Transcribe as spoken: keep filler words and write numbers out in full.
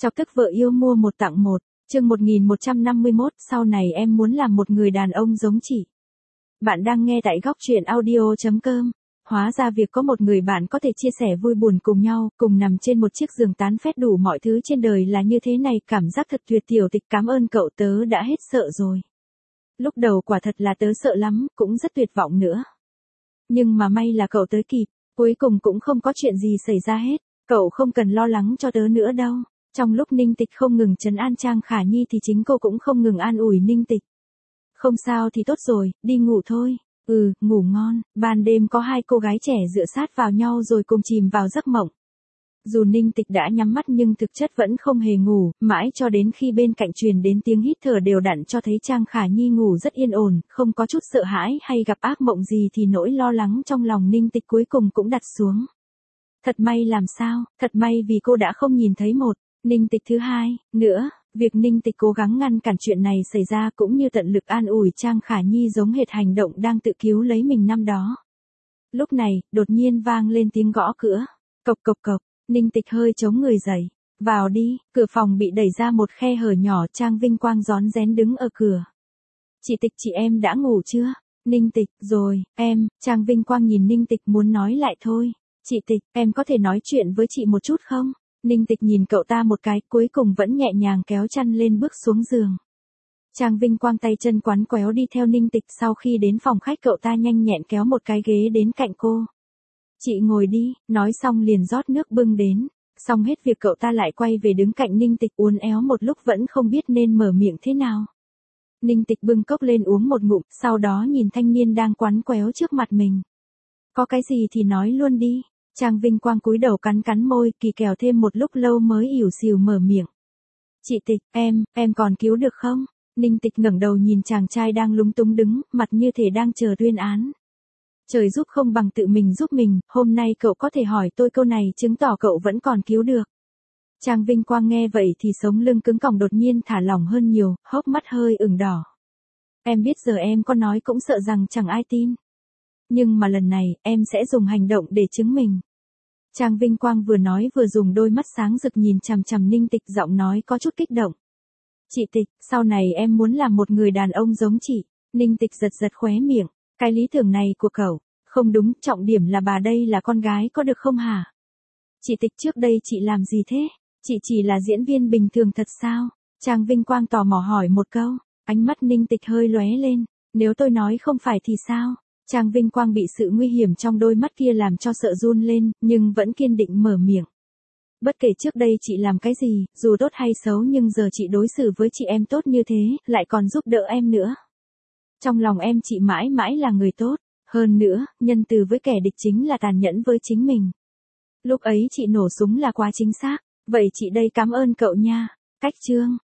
Chọc tức vợ yêu mua một tặng một, chương một nghìn một trăm năm mươi mốt, sau này em muốn làm một người đàn ông giống chị. Bạn đang nghe tại góc truyện audio chấm com. Hóa ra việc có một người bạn có thể chia sẻ vui buồn cùng nhau, cùng nằm trên một chiếc giường tán phét đủ mọi thứ trên đời là như thế này, cảm giác thật tuyệt. Tiểu Tịch cảm ơn cậu, tớ đã hết sợ rồi. Lúc đầu quả thật là tớ sợ lắm, cũng rất tuyệt vọng nữa. Nhưng mà may là cậu tới kịp, cuối cùng cũng không có chuyện gì xảy ra hết, cậu không cần lo lắng cho tớ nữa đâu. Trong lúc Ninh Tịch không ngừng trấn an Trang Khả Nhi thì chính cô cũng không ngừng an ủi Ninh Tịch. Không sao thì tốt rồi, đi ngủ thôi. Ừ, ngủ ngon. Ban đêm có hai cô gái trẻ dựa sát vào nhau rồi cùng chìm vào giấc mộng. Dù Ninh Tịch đã nhắm mắt nhưng thực chất vẫn không hề ngủ, mãi cho đến khi bên cạnh truyền đến tiếng hít thở đều đặn cho thấy Trang Khả Nhi ngủ rất yên ổn, không có chút sợ hãi hay gặp ác mộng gì thì nỗi lo lắng trong lòng Ninh Tịch cuối cùng cũng đặt xuống. Thật may làm sao, thật may vì cô đã không nhìn thấy một Ninh Tịch thứ hai nữa. Việc Ninh Tịch cố gắng ngăn cản chuyện này xảy ra cũng như tận lực an ủi Trang Khả Nhi giống hệt hành động đang tự cứu lấy mình năm đó. Lúc này, đột nhiên vang lên tiếng gõ cửa. Cộc cộc cộc, Ninh Tịch hơi chống người dậy. Vào đi, cửa phòng bị đẩy ra một khe hở nhỏ, Trang Vinh Quang rón rén đứng ở cửa. Chị Tịch, chị em đã ngủ chưa? Ninh Tịch, rồi, em. Trang Vinh Quang nhìn Ninh Tịch muốn nói lại thôi. Chị Tịch, em có thể nói chuyện với chị một chút không? Ninh Tịch nhìn cậu ta một cái, cuối cùng vẫn nhẹ nhàng kéo chăn lên bước xuống giường. Trang Vinh Quang tay chân quắn quéo đi theo Ninh Tịch, sau khi đến phòng khách cậu ta nhanh nhẹn kéo một cái ghế đến cạnh cô. Chị ngồi đi, nói xong liền rót nước bưng đến. Xong hết việc cậu ta lại quay về đứng cạnh Ninh Tịch uốn éo một lúc vẫn không biết nên mở miệng thế nào. Ninh Tịch bưng cốc lên uống một ngụm, sau đó nhìn thanh niên đang quắn quéo trước mặt mình. Có cái gì thì nói luôn đi. Trang Vinh Quang cúi đầu cắn cắn môi, kỳ kèo thêm một lúc lâu mới ỉu xìu mở miệng. Chị Tịch, em, em còn cứu được không? Ninh Tịch ngẩng đầu nhìn chàng trai đang lúng túng đứng, mặt như thể đang chờ tuyên án. Trời giúp không bằng tự mình giúp mình, hôm nay cậu có thể hỏi tôi câu này chứng tỏ cậu vẫn còn cứu được. Trang Vinh Quang nghe vậy thì sống lưng cứng còng đột nhiên thả lỏng hơn nhiều, hốc mắt hơi ửng đỏ. Em biết giờ em có nói cũng sợ rằng chẳng ai tin. Nhưng mà lần này, em sẽ dùng hành động để chứng minh. Trang Vinh Quang vừa nói vừa dùng đôi mắt sáng rực nhìn chằm chằm Ninh Tịch, giọng nói có chút kích động. Chị Tịch, sau này em muốn làm một người đàn ông giống chị. Ninh Tịch giật giật khóe miệng. Cái lý tưởng này của cậu, không đúng, trọng điểm là bà đây là con gái có được không hả? Chị Tịch, trước đây chị làm gì thế? Chị chỉ là diễn viên bình thường thật sao? Trang Vinh Quang tò mò hỏi một câu. Ánh mắt Ninh Tịch hơi lóe lên. Nếu tôi nói không phải thì sao? Trang Vinh Quang bị sự nguy hiểm trong đôi mắt kia làm cho sợ run lên, nhưng vẫn kiên định mở miệng. Bất kể trước đây chị làm cái gì, dù tốt hay xấu nhưng giờ chị đối xử với chị em tốt như thế, lại còn giúp đỡ em nữa. Trong lòng em chị mãi mãi là người tốt, hơn nữa, nhân từ với kẻ địch chính là tàn nhẫn với chính mình. Lúc ấy chị nổ súng là quá chính xác, vậy chị đây cảm ơn cậu nha. Cách chương.